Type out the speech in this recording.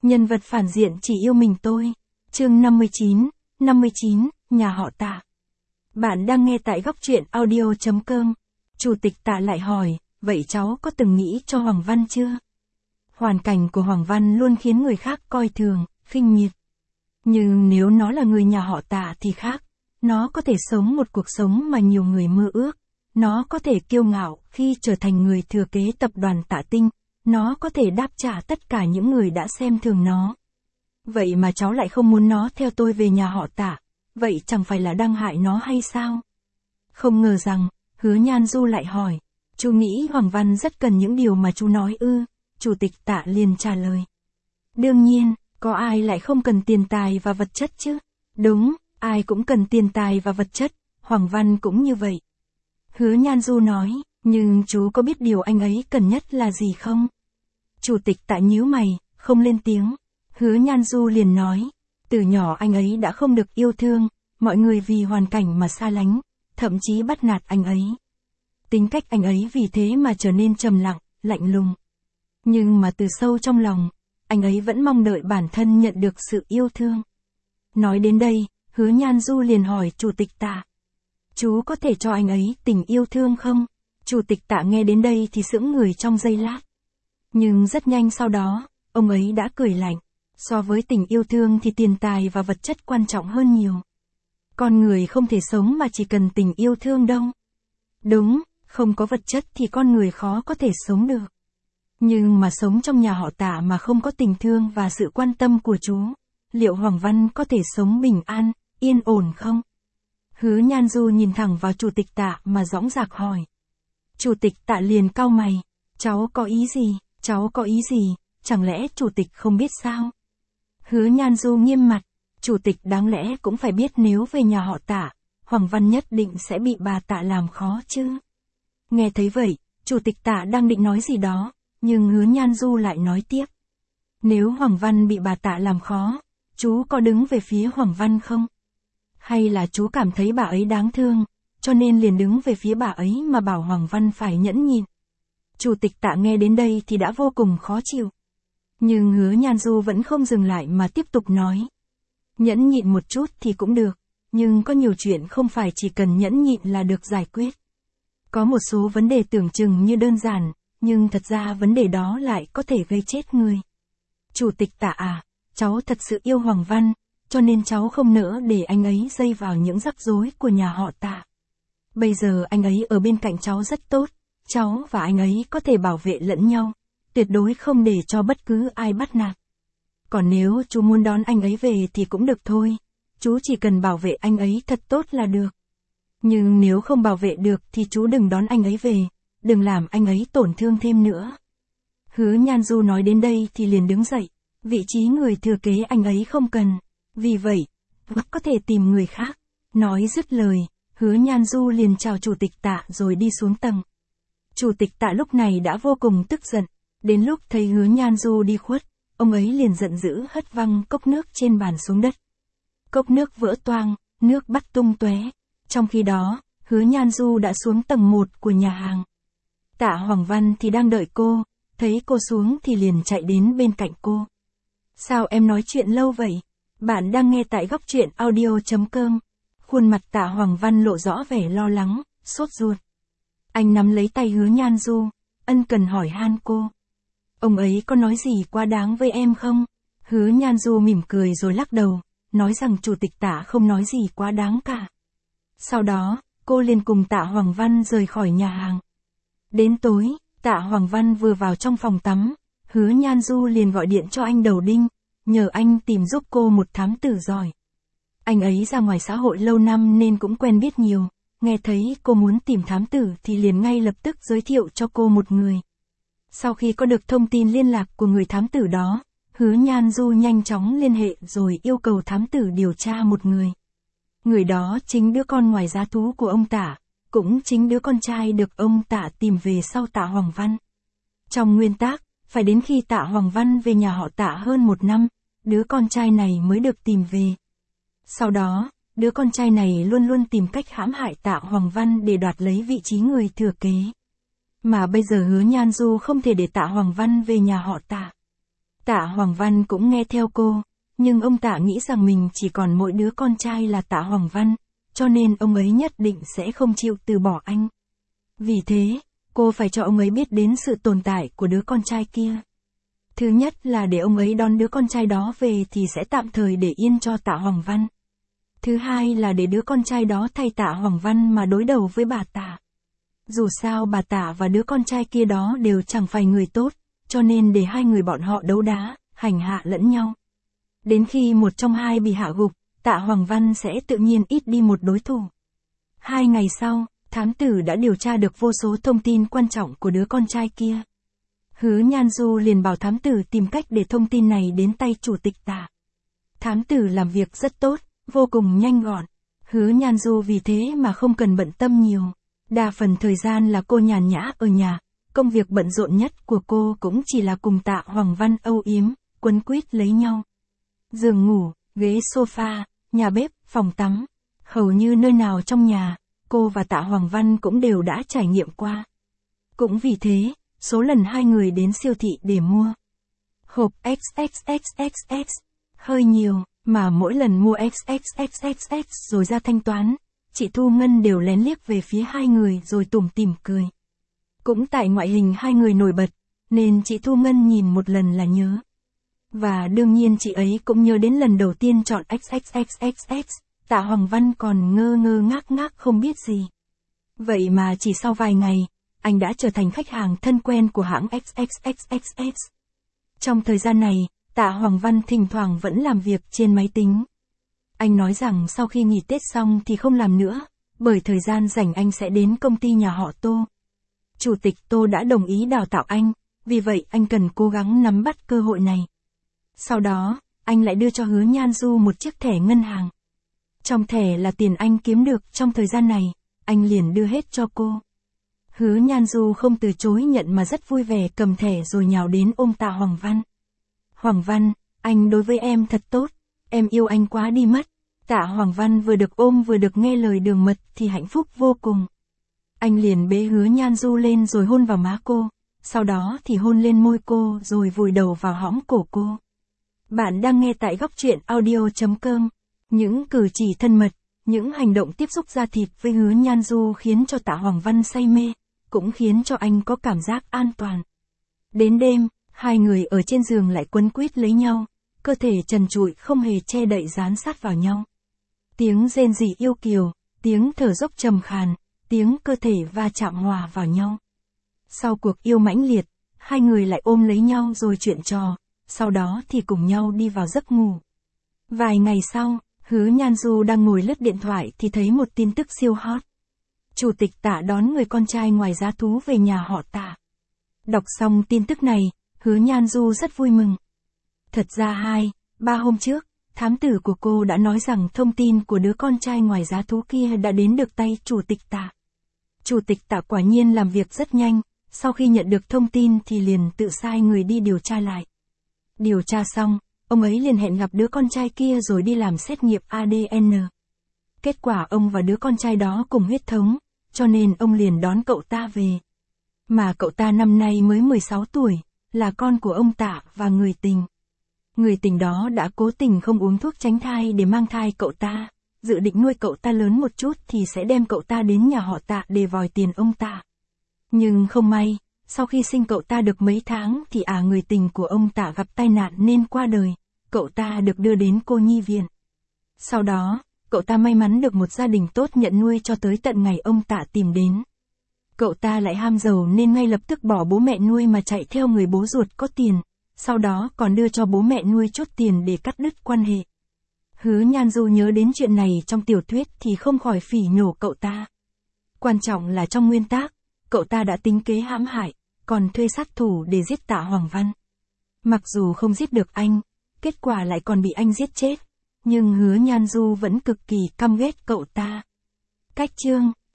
Nhân vật phản diện chỉ yêu mình tôi. Chương 59, nhà họ Tạ. Bạn đang nghe tại góc truyện audio.com. Chủ tịch Tạ lại hỏi, vậy cháu có từng nghĩ cho Hoàng Văn chưa? Hoàn cảnh của Hoàng Văn luôn khiến người khác coi thường, khinh miệt. Nhưng nếu nó là người nhà họ Tạ thì khác. Nó có thể sống một cuộc sống mà nhiều người mơ ước. Nó có thể kiêu ngạo khi trở thành người thừa kế tập đoàn Tạ Tinh. Nó có thể đáp trả tất cả những người đã xem thường nó. Vậy mà cháu lại không muốn nó theo tôi về nhà họ Tạ. Vậy chẳng phải là đang hại nó hay sao? Không ngờ rằng, Hứa Nhan Du lại hỏi. Chú nghĩ Hoàng Văn rất cần những điều mà chú nói ư? Chủ tịch Tạ liền trả lời. Đương nhiên, có ai lại không cần tiền tài và vật chất chứ? Đúng, ai cũng cần tiền tài và vật chất, Hoàng Văn cũng như vậy. Hứa Nhan Du nói, nhưng chú có biết điều anh ấy cần nhất là gì không? Chủ tịch Tạ nhíu mày, không lên tiếng. Hứa Nhan Du liền nói, từ nhỏ anh ấy đã không được yêu thương, mọi người vì hoàn cảnh mà xa lánh, thậm chí bắt nạt anh ấy. Tính cách anh ấy vì thế mà trở nên trầm lặng, lạnh lùng. Nhưng mà từ sâu trong lòng, anh ấy vẫn mong đợi bản thân nhận được sự yêu thương. Nói đến đây, Hứa Nhan Du liền hỏi Chủ tịch Tạ. Chú có thể cho anh ấy tình yêu thương không? Chủ tịch Tạ nghe đến đây thì sững người trong giây lát. Nhưng rất nhanh sau đó, ông ấy đã cười lạnh. So với tình yêu thương thì tiền tài và vật chất quan trọng hơn nhiều. Con người không thể sống mà chỉ cần tình yêu thương đâu. Đúng, không có vật chất thì con người khó có thể sống được. Nhưng mà sống trong nhà họ Tạ mà không có tình thương và sự quan tâm của chú, liệu Hoàng Văn có thể sống bình an, yên ổn không? Hứa Nhan Du nhìn thẳng vào Chủ tịch Tạ mà dõng dạc hỏi. Chủ tịch Tạ liền cau mày. Cháu có ý gì? Cháu có ý gì? Chẳng lẽ chủ tịch không biết sao? Hứa Nhan Du nghiêm mặt. Chủ tịch đáng lẽ cũng phải biết nếu về nhà họ Tạ, Hoàng Văn nhất định sẽ bị bà Tạ làm khó chứ. Nghe thấy vậy, Chủ tịch Tạ đang định nói gì đó, nhưng Hứa Nhan Du lại nói tiếp. Nếu Hoàng Văn bị bà Tạ làm khó, chú có đứng về phía Hoàng Văn không? Hay là chú cảm thấy bà ấy đáng thương, cho nên liền đứng về phía bà ấy mà bảo Hoàng Văn phải nhẫn nhịn? Chủ tịch Tạ nghe đến đây thì đã vô cùng khó chịu. Nhưng Hứa Nhan Du vẫn không dừng lại mà tiếp tục nói. Nhẫn nhịn một chút thì cũng được, nhưng có nhiều chuyện không phải chỉ cần nhẫn nhịn là được giải quyết. Có một số vấn đề tưởng chừng như đơn giản, nhưng thật ra vấn đề đó lại có thể gây chết người. Chủ tịch Tạ à, cháu thật sự yêu Hoàng Văn, cho nên cháu không nỡ để anh ấy dây vào những rắc rối của nhà họ Tạ. Bây giờ anh ấy ở bên cạnh cháu rất tốt, cháu và anh ấy có thể bảo vệ lẫn nhau, tuyệt đối không để cho bất cứ ai bắt nạt. Còn nếu chú muốn đón anh ấy về thì cũng được thôi, chú chỉ cần bảo vệ anh ấy thật tốt là được. Nhưng nếu không bảo vệ được thì chú đừng đón anh ấy về, đừng làm anh ấy tổn thương thêm nữa. Hứa Nhan Du nói đến đây thì liền đứng dậy, vị trí người thừa kế anh ấy không cần, vì vậy, có thể tìm người khác. Nói dứt lời, Hứa Nhan Du liền chào Chủ tịch Tạ rồi đi xuống tầng. Chủ tịch Tạ lúc này đã vô cùng tức giận, đến lúc thấy Hứa Nhan Du đi khuất, ông ấy liền giận dữ hất văng cốc nước trên bàn xuống đất. Cốc nước vỡ toang, nước bắt tung tóe. Trong khi đó, Hứa Nhan Du đã xuống tầng 1 của nhà hàng. Tạ Hoàng Văn thì đang đợi cô, thấy cô xuống thì liền chạy đến bên cạnh cô. Sao em nói chuyện lâu vậy? Bạn đang nghe tại góc truyện audio.com. Khuôn mặt Tạ Hoàng Văn lộ rõ vẻ lo lắng, sốt ruột. Anh nắm lấy tay Hứa Nhan Du, ân cần hỏi han cô. Ông ấy có nói gì quá đáng với em không? Hứa Nhan Du mỉm cười rồi lắc đầu, nói rằng Chủ tịch Tạ không nói gì quá đáng cả. Sau đó, cô liền cùng Tạ Hoàng Văn rời khỏi nhà hàng. Đến tối, Tạ Hoàng Văn vừa vào trong phòng tắm, Hứa Nhan Du liền gọi điện cho anh Đầu Đinh, nhờ anh tìm giúp cô một thám tử giỏi. Anh ấy ra ngoài xã hội lâu năm nên cũng quen biết nhiều, nghe thấy cô muốn tìm thám tử thì liền ngay lập tức giới thiệu cho cô một người. Sau khi có được thông tin liên lạc của người thám tử đó, Hứa Nhan Du nhanh chóng liên hệ rồi yêu cầu thám tử điều tra một người. Người đó chính đứa con ngoài giá thú của ông Tạ, cũng chính đứa con trai được ông Tạ tìm về sau Tạ Hoàng Văn. Trong nguyên tắc, phải đến khi Tạ Hoàng Văn về nhà họ Tạ hơn 1 năm, đứa con trai này mới được tìm về. Sau đó, đứa con trai này luôn luôn tìm cách hãm hại Tạ Hoàng Văn để đoạt lấy vị trí người thừa kế. Mà bây giờ Hứa Nhan Du không thể để Tạ Hoàng Văn về nhà họ Tạ. Tạ Hoàng Văn cũng nghe theo cô, nhưng ông Tạ nghĩ rằng mình chỉ còn mỗi đứa con trai là Tạ Hoàng Văn, cho nên ông ấy nhất định sẽ không chịu từ bỏ anh. Vì thế, cô phải cho ông ấy biết đến sự tồn tại của đứa con trai kia. Thứ nhất là để ông ấy đón đứa con trai đó về thì sẽ tạm thời để yên cho Tạ Hoàng Văn. Thứ hai là để đứa con trai đó thay Tạ Hoàng Văn mà đối đầu với bà Tạ. Dù sao bà Tạ và đứa con trai kia đó đều chẳng phải người tốt, cho nên để hai người bọn họ đấu đá, hành hạ lẫn nhau. Đến khi một trong hai bị hạ gục, Tạ Hoàng Văn sẽ tự nhiên ít đi một đối thủ. 2 ngày sau, thám tử đã điều tra được vô số thông tin quan trọng của đứa con trai kia. Hứa Nhan Du liền bảo thám tử tìm cách để thông tin này đến tay chủ tịch Tạ. Thám tử làm việc rất tốt, vô cùng nhanh gọn. Hứa Nhan Du vì thế mà không cần bận tâm nhiều. Đa phần thời gian là cô nhàn nhã ở nhà, công việc bận rộn nhất của cô cũng chỉ là cùng Tạ Hoàng Văn âu yếm, quấn quýt lấy nhau. Giường ngủ, ghế sofa, nhà bếp, phòng tắm, hầu như nơi nào trong nhà, cô và Tạ Hoàng Văn cũng đều đã trải nghiệm qua. Cũng vì thế, số lần hai người đến siêu thị để mua hộp XXXXX hơi nhiều, mà mỗi lần mua XXXXX rồi ra thanh toán, chị Thu Ngân đều lén liếc về phía hai người rồi tủm tỉm cười. Cũng tại ngoại hình hai người nổi bật, nên chị Thu Ngân nhìn một lần là nhớ. Và đương nhiên chị ấy cũng nhớ đến lần đầu tiên chọn XXXXX, Tạ Hoàng Văn còn ngơ ngơ ngác ngác không biết gì. Vậy mà chỉ sau vài ngày, anh đã trở thành khách hàng thân quen của hãng XXXXX. Trong thời gian này, Tạ Hoàng Văn thỉnh thoảng vẫn làm việc trên máy tính. Anh nói rằng sau khi nghỉ Tết xong thì không làm nữa, bởi thời gian rảnh anh sẽ đến công ty nhà họ Tô. Chủ tịch Tô đã đồng ý đào tạo anh, vì vậy anh cần cố gắng nắm bắt cơ hội này. Sau đó, anh lại đưa cho Hứa Nhan Du một chiếc thẻ ngân hàng. Trong thẻ là tiền anh kiếm được trong thời gian này, anh liền đưa hết cho cô. Hứa Nhan Du không từ chối nhận mà rất vui vẻ cầm thẻ rồi nhào đến ôm Tạ Hoàng Văn. Hoàng Văn, anh đối với em thật tốt, em yêu anh quá đi mất. Tạ Hoàng Văn vừa được ôm vừa được nghe lời đường mật thì hạnh phúc vô cùng. Anh liền bế Hứa Nhan Du lên rồi hôn vào má cô, sau đó thì hôn lên môi cô rồi vùi đầu vào hõm cổ cô. Bạn đang nghe tại góc truyện audio.com. Những cử chỉ thân mật, những hành động tiếp xúc da thịt với Hứa Nhan Du khiến cho Tạ Hoàng Văn say mê, cũng khiến cho anh có cảm giác an toàn. Đến đêm, hai người ở trên giường lại quấn quýt lấy nhau, cơ thể trần trụi không hề che đậy dán sát vào nhau. Tiếng rên rỉ yêu kiều, tiếng thở dốc trầm khàn, tiếng cơ thể va chạm hòa vào nhau. Sau cuộc yêu mãnh liệt, hai người lại ôm lấy nhau rồi chuyện trò, sau đó thì cùng nhau đi vào giấc ngủ. Vài ngày sau, Hứa Nhan Du đang ngồi lướt điện thoại thì thấy một tin tức siêu hot. Chủ tịch Tạ đón người con trai ngoài giá thú về nhà họ Tạ. Đọc xong tin tức này, Hứa Nhan Du rất vui mừng. Thật ra 2-3 hôm trước, thám tử của cô đã nói rằng thông tin của đứa con trai ngoài giá thú kia đã đến được tay chủ tịch Tạ. Chủ tịch Tạ quả nhiên làm việc rất nhanh, sau khi nhận được thông tin thì liền tự sai người đi điều tra lại. Điều tra xong, ông ấy liền hẹn gặp đứa con trai kia rồi đi làm xét nghiệm ADN. Kết quả ông và đứa con trai đó cùng huyết thống, cho nên ông liền đón cậu ta về. Mà cậu ta năm nay mới 16 tuổi, là con của ông Tạ và người tình. Người tình đó đã cố tình không uống thuốc tránh thai để mang thai cậu ta, dự định nuôi cậu ta lớn một chút thì sẽ đem cậu ta đến nhà họ Tạ để vòi tiền ông Tạ. Nhưng không may, sau khi sinh cậu ta được mấy tháng thì người tình của ông Tạ gặp tai nạn nên qua đời, cậu ta được đưa đến cô nhi viện. Sau đó, cậu ta may mắn được một gia đình tốt nhận nuôi cho tới tận ngày ông Tạ tìm đến. Cậu ta lại ham giàu nên ngay lập tức bỏ bố mẹ nuôi mà chạy theo người bố ruột có tiền, sau đó còn đưa cho bố mẹ nuôi chốt tiền để cắt đứt quan hệ. Hứa Nhan Du nhớ đến chuyện này trong tiểu thuyết thì không khỏi phỉ nhổ cậu ta. Quan trọng là trong nguyên tác, cậu ta đã tính kế hãm hại, còn thuê sát thủ để giết Tạ Hoàng Văn. Mặc dù không giết được anh, kết quả lại còn bị anh giết chết, nhưng Hứa Nhan Du vẫn cực kỳ căm ghét cậu ta. Cách chương